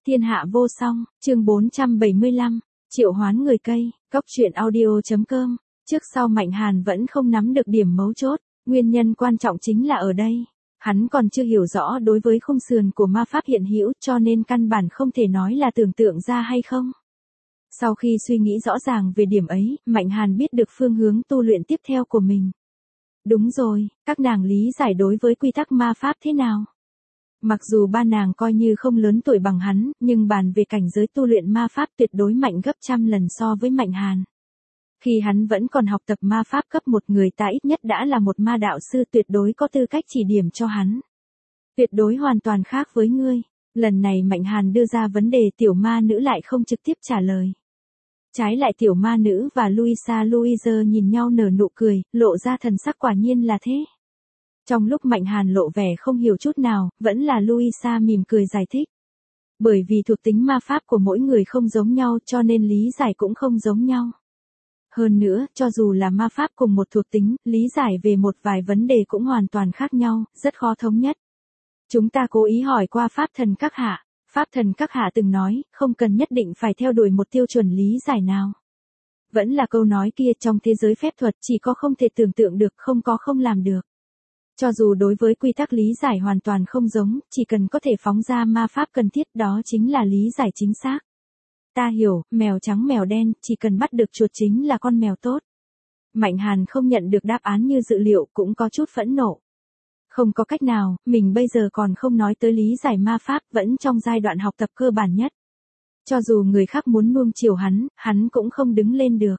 Thiên hạ vô song, chương 475, triệu hoán người cây, Cóc truyện audio.com. Trước sau Mạnh Hàn vẫn không nắm được điểm mấu chốt, nguyên nhân quan trọng chính là ở đây. Hắn còn chưa hiểu rõ đối với khung sườn của ma pháp hiện hữu, cho nên căn bản không thể nói là tưởng tượng ra hay không. Sau khi suy nghĩ rõ ràng về điểm ấy, Mạnh Hàn biết được phương hướng tu luyện tiếp theo của mình. Đúng rồi, các nàng lý giải đối với quy tắc ma pháp thế nào? Mặc dù ba nàng coi như không lớn tuổi bằng hắn, nhưng bàn về cảnh giới tu luyện ma pháp tuyệt đối mạnh gấp trăm lần so với Mạnh Hàn. Khi hắn vẫn còn học tập ma pháp cấp 1, người ta ít nhất đã là một ma đạo sư, tuyệt đối có tư cách chỉ điểm cho hắn. Tuyệt đối hoàn toàn khác với ngươi. Lần này Mạnh Hàn đưa ra vấn đề, tiểu ma nữ lại không trực tiếp trả lời. Trái lại tiểu ma nữ và Louise nhìn nhau nở nụ cười, lộ ra thần sắc quả nhiên là thế. Trong lúc Mạnh Hàn lộ vẻ không hiểu chút nào, vẫn là Louisa mỉm cười giải thích. Bởi vì thuộc tính ma pháp của mỗi người không giống nhau, cho nên lý giải cũng không giống nhau. Hơn nữa, cho dù là ma pháp cùng một thuộc tính, lý giải về một vài vấn đề cũng hoàn toàn khác nhau, rất khó thống nhất. Chúng ta cố ý hỏi qua Pháp Thần Các Hạ. Pháp Thần Các Hạ từng nói, không cần nhất định phải theo đuổi một tiêu chuẩn lý giải nào. Vẫn là câu nói kia, trong thế giới phép thuật chỉ có không thể tưởng tượng được, không có không làm được. Cho dù đối với quy tắc lý giải hoàn toàn không giống, chỉ cần có thể phóng ra ma pháp cần thiết, đó chính là lý giải chính xác. Ta hiểu, mèo trắng mèo đen, chỉ cần bắt được chuột chính là con mèo tốt. Mạnh Hàn không nhận được đáp án như dự liệu, cũng có chút phẫn nộ. Không có cách nào, mình bây giờ còn không nói tới lý giải ma pháp, vẫn trong giai đoạn học tập cơ bản nhất. Cho dù người khác muốn nuông chiều hắn cũng không đứng lên được.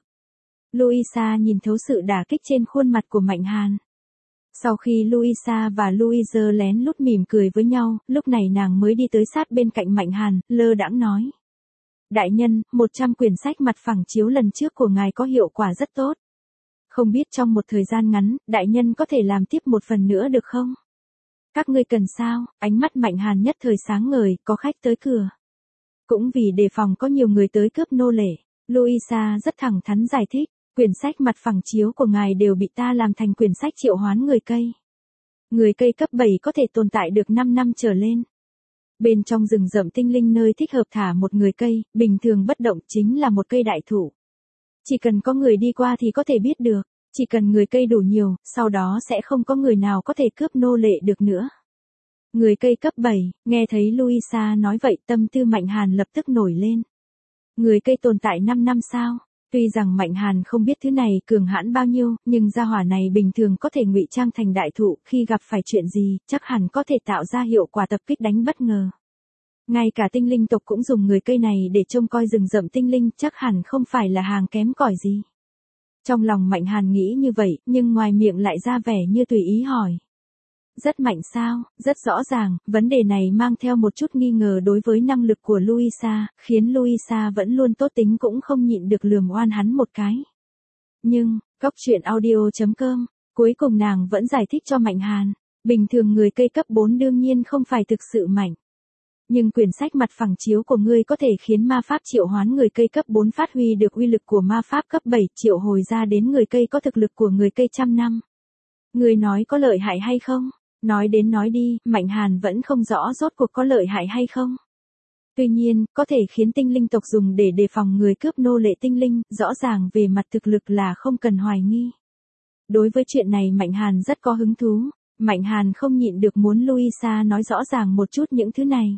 Louisa nhìn thấu sự đả kích trên khuôn mặt của Mạnh Hàn. Sau khi Louisa và Louise lén lút mỉm cười với nhau, lúc này nàng mới đi tới sát bên cạnh Mạnh Hàn, lơ đãng nói. Đại nhân, 100 quyển sách mặt phẳng chiếu lần trước của ngài có hiệu quả rất tốt. Không biết trong một thời gian ngắn, đại nhân có thể làm tiếp một phần nữa được không? Các ngươi cần sao? Ánh mắt Mạnh Hàn nhất thời sáng ngời, có khách tới cửa. Cũng vì đề phòng có nhiều người tới cướp nô lệ, Louisa rất thẳng thắn giải thích. Quyển sách mặt phẳng chiếu của ngài đều bị ta làm thành quyển sách triệu hoán người cây. Người cây cấp 7 có thể tồn tại được 5 năm trở lên. Bên trong rừng rậm tinh linh nơi thích hợp thả một người cây, bình thường bất động chính là một cây đại thụ. Chỉ cần có người đi qua thì có thể biết được, chỉ cần người cây đủ nhiều, sau đó sẽ không có người nào có thể cướp nô lệ được nữa. Người cây cấp 7, nghe thấy Louisa nói vậy, tâm tư Mạnh Hàn lập tức nổi lên. Người cây tồn tại 5 năm sao? Tuy rằng Mạnh Hàn không biết thứ này cường hãn bao nhiêu, nhưng gia hỏa này bình thường có thể ngụy trang thành đại thụ, khi gặp phải chuyện gì, chắc hẳn có thể tạo ra hiệu quả tập kích đánh bất ngờ. Ngay cả tinh linh tộc cũng dùng người cây này để trông coi rừng rậm tinh linh, chắc hẳn không phải là hàng kém cỏi gì. Trong lòng Mạnh Hàn nghĩ như vậy, nhưng ngoài miệng lại ra vẻ như tùy ý hỏi. Rất mạnh sao? Rất rõ ràng, vấn đề này mang theo một chút nghi ngờ đối với năng lực của Louisa, khiến Louisa vẫn luôn tốt tính cũng không nhịn được lườm oan hắn một cái. Nhưng, Cóc truyện audio.com, cuối cùng nàng vẫn giải thích cho Mạnh Hàn, bình thường người cây cấp 4 đương nhiên không phải thực sự mạnh. Nhưng quyển sách mặt phẳng chiếu của ngươi có thể khiến ma pháp triệu hoán người cây cấp 4 phát huy được uy lực của ma pháp cấp 7, triệu hồi ra đến người cây có thực lực của người cây trăm năm. Ngươi nói có lợi hại hay không? Nói đến nói đi, Mạnh Hàn vẫn không rõ rốt cuộc có lợi hại hay không. Tuy nhiên, có thể khiến tinh linh tộc dùng để đề phòng người cướp nô lệ tinh linh, rõ ràng về mặt thực lực là không cần hoài nghi. Đối với chuyện này Mạnh Hàn rất có hứng thú. Mạnh Hàn không nhịn được muốn Louisa nói rõ ràng một chút những thứ này.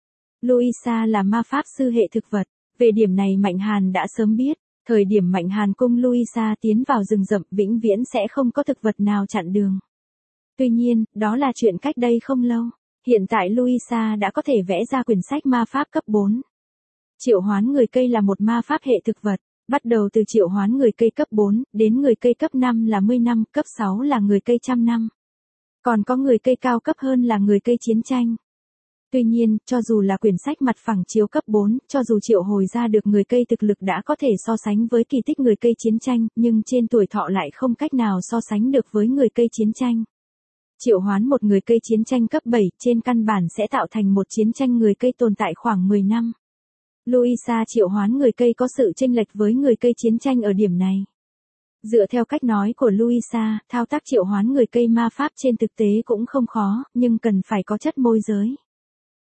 Louisa là ma pháp sư hệ thực vật, về điểm này Mạnh Hàn đã sớm biết. Thời điểm Mạnh Hàn cùng Louisa tiến vào rừng rậm, vĩnh viễn sẽ không có thực vật nào chặn đường. Tuy nhiên, đó là chuyện cách đây không lâu. Hiện tại Louisa đã có thể vẽ ra quyển sách ma pháp cấp 4. Triệu hoán người cây là một ma pháp hệ thực vật, bắt đầu từ triệu hoán người cây cấp 4, đến người cây cấp 5 là 10 năm, cấp 6 là người cây trăm năm. Còn có người cây cao cấp hơn là người cây chiến tranh. Tuy nhiên, cho dù là quyển sách mặt phẳng chiếu cấp 4, cho dù triệu hồi ra được người cây thực lực đã có thể so sánh với kỳ tích người cây chiến tranh, nhưng trên tuổi thọ lại không cách nào so sánh được với người cây chiến tranh. Triệu hoán một người cây chiến tranh cấp 7 trên căn bản sẽ tạo thành một chiến tranh người cây tồn tại khoảng 10 năm. Louisa triệu hoán người cây có sự chênh lệch với người cây chiến tranh ở điểm này. Dựa theo cách nói của Louisa, thao tác triệu hoán người cây ma pháp trên thực tế cũng không khó, nhưng cần phải có chất môi giới.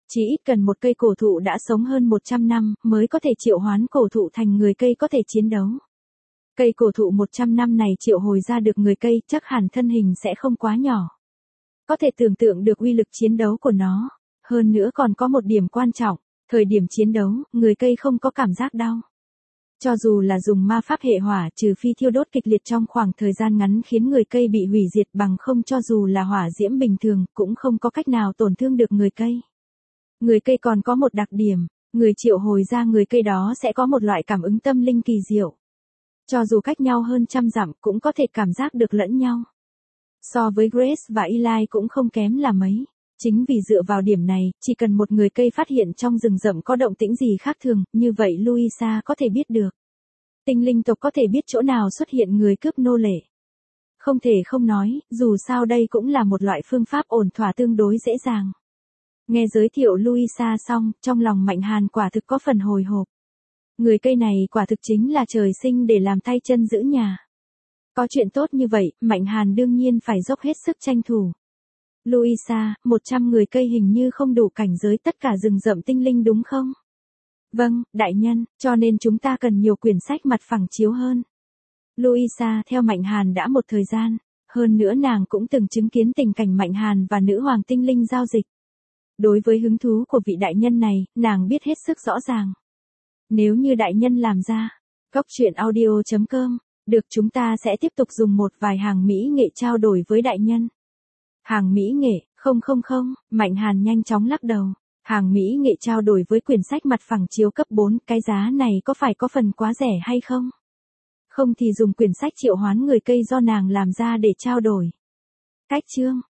Chỉ ít cần một cây cổ thụ đã sống hơn 100 năm mới có thể triệu hoán cổ thụ thành người cây có thể chiến đấu. Cây cổ thụ 100 năm này triệu hồi ra được người cây chắc hẳn thân hình sẽ không quá nhỏ. Có thể tưởng tượng được uy lực chiến đấu của nó. Hơn nữa còn có một điểm quan trọng, thời điểm chiến đấu, người cây không có cảm giác đau. Cho dù là dùng ma pháp hệ hỏa trừ phi thiêu đốt kịch liệt trong khoảng thời gian ngắn khiến người cây bị hủy diệt bằng không cho dù là hỏa diễm bình thường cũng không có cách nào tổn thương được người cây. Người cây còn có một đặc điểm, người triệu hồi ra người cây đó sẽ có một loại cảm ứng tâm linh kỳ diệu. Cho dù cách nhau hơn trăm dặm cũng có thể cảm giác được lẫn nhau. So với Grace và Eli cũng không kém là mấy. Chính vì dựa vào điểm này, chỉ cần một người cây phát hiện trong rừng rậm có động tĩnh gì khác thường, như vậy Louisa có thể biết được. Tinh linh tộc có thể biết chỗ nào xuất hiện người cướp nô lệ. Không thể không nói, dù sao đây cũng là một loại phương pháp ổn thỏa tương đối dễ dàng. Nghe giới thiệu Louisa xong, trong lòng Mạnh Hàn quả thực có phần hồi hộp. Người cây này quả thực chính là trời sinh để làm tay chân giữ nhà. Có chuyện tốt như vậy, Mạnh Hàn đương nhiên phải dốc hết sức tranh thủ. Louisa, 100 người cây hình như không đủ cảnh giới tất cả rừng rậm tinh linh đúng không? Vâng, đại nhân, cho nên chúng ta cần nhiều quyển sách mặt phẳng chiếu hơn. Louisa theo Mạnh Hàn đã một thời gian, hơn nữa nàng cũng từng chứng kiến tình cảnh Mạnh Hàn và nữ hoàng tinh linh giao dịch. Đối với hứng thú của vị đại nhân này, nàng biết hết sức rõ ràng. Nếu như đại nhân làm ra, coctruyện.audio.com, được chúng ta sẽ tiếp tục dùng một vài hàng mỹ nghệ trao đổi với đại nhân. Hàng mỹ nghệ, không, Mạnh Hàn nhanh chóng lắc đầu. Hàng mỹ nghệ trao đổi với quyển sách mặt phẳng chiếu cấp 4, cái giá này có phải có phần quá rẻ hay không? Không thì dùng quyển sách triệu hoán người cây do nàng làm ra để trao đổi. Cách chương